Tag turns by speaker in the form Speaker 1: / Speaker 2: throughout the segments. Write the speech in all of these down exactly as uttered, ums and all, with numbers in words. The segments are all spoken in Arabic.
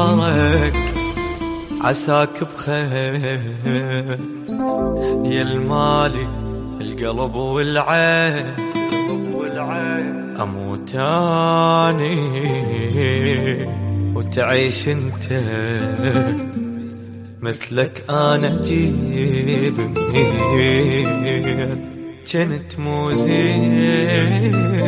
Speaker 1: جوارك عساك بخير يا المالي القلب والعين أموت أني وتعيش انت مثلك أنا أجيب منين كنت مو زين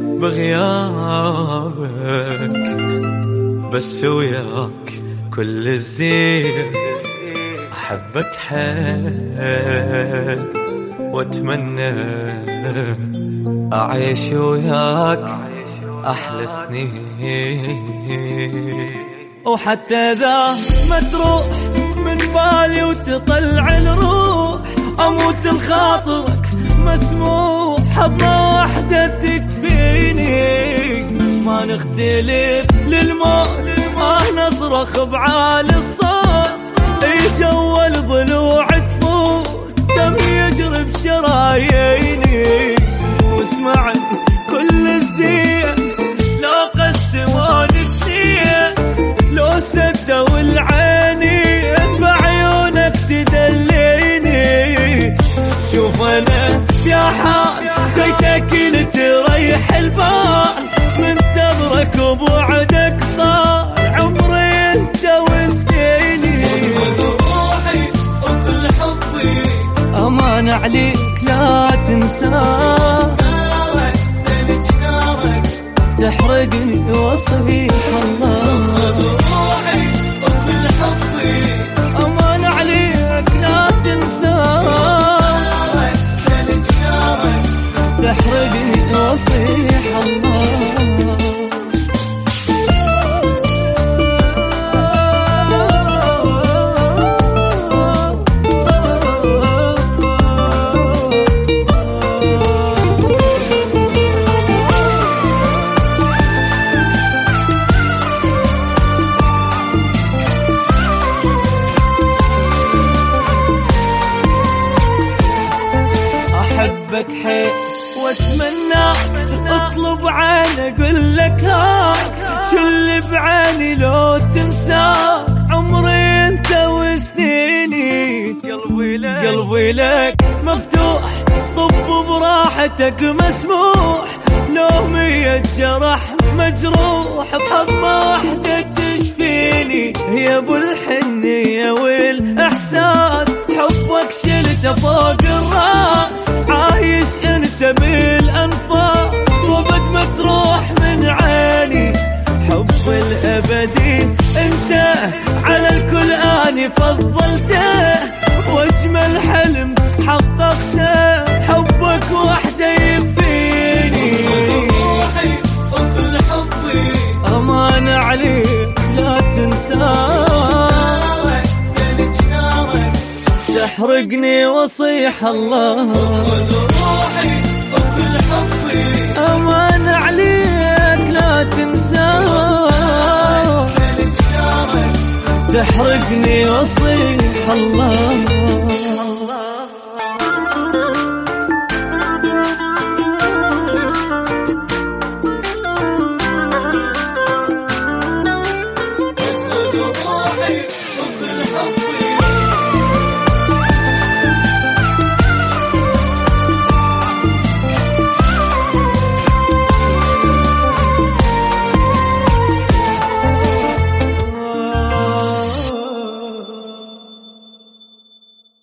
Speaker 1: بغيابك بس وياك كل الزين أحبك حيل واتمنى أعيش وياك أحلى سنين وحتى إذا ما تروح من بالي وتطلع الروح أموت لخاطرك مسموح حضنة واحدة تكفيني ما نختلف للموت ما نصرخ بعالي الصوت يجول ضلوع تفوت دم يجري بشراييني واسمعني كل الزين لو قسموني السين لو سدوا العيني بعيونك تدليني شوف انا يا حال جيتك لتريح البال منتظرك وبوعدك طال عمري انت وسنيني روحي وكل حبي امان عليك لا تنساه نارك ثلج نارك تحرقني وصيح الله روحي وكل حبي امان عليك لا تنساه نارك ثلج نارك تحرقني وصيح الله أحبك حيل واتمناك اطلب عيني اقول لك هاك شو اللي بعيني لو تنساك عمري انت وسنيني قلبي لك قلبي لك مفتوح طب براحتك مسموح لو مية جرح مجروح بحضنة واحدة تشفيني يا ابو الحنية والاحساس حبك شلته فوق الراس عايش انت بالانفاس وبد ما تروح من عيني حب الابدي انت على الكل اني فضلته واجمل حلم حققته حبك وحده يكفيني روحي وكل حبي امان عليك لا تنساه تحرقني وصيح الله روحي وكل حبي امان عليك لا تنساه تحرقني وصيح الله